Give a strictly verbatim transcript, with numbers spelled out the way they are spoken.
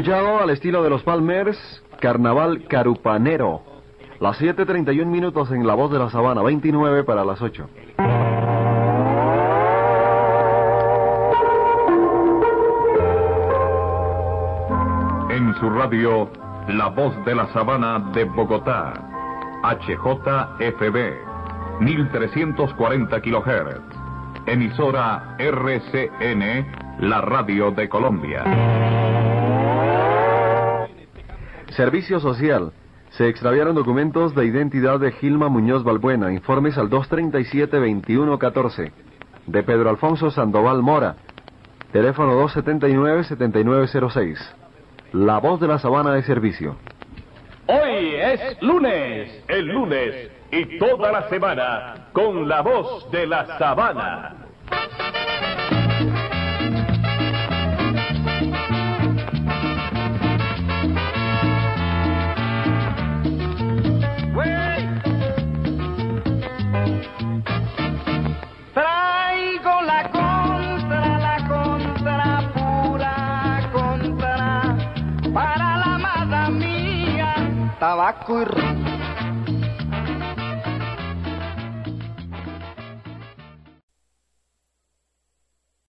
escuchado al estilo de los Palmers, Carnaval Carupanero. Las siete treinta y un minutos en La Voz de la Sabana, veintinueve para las ocho. En su radio, La Voz de la Sabana de Bogotá, H J F B, mil trescientos cuarenta kilohertz. Emisora R C N, la radio de Colombia. Servicio Social. Se extraviaron documentos de identidad de Gilma Muñoz Balbuena. Informes al dos treinta y siete veintiuno catorce. De Pedro Alfonso Sandoval Mora. Teléfono dos setenta y nueve setenta y nueve cero seis. La Voz de la Sabana de servicio. Hoy es lunes, el lunes y toda la semana con La Voz de la Sabana. Traigo la contra, la contra, pura contra, para la amada mía, tabaco y ron.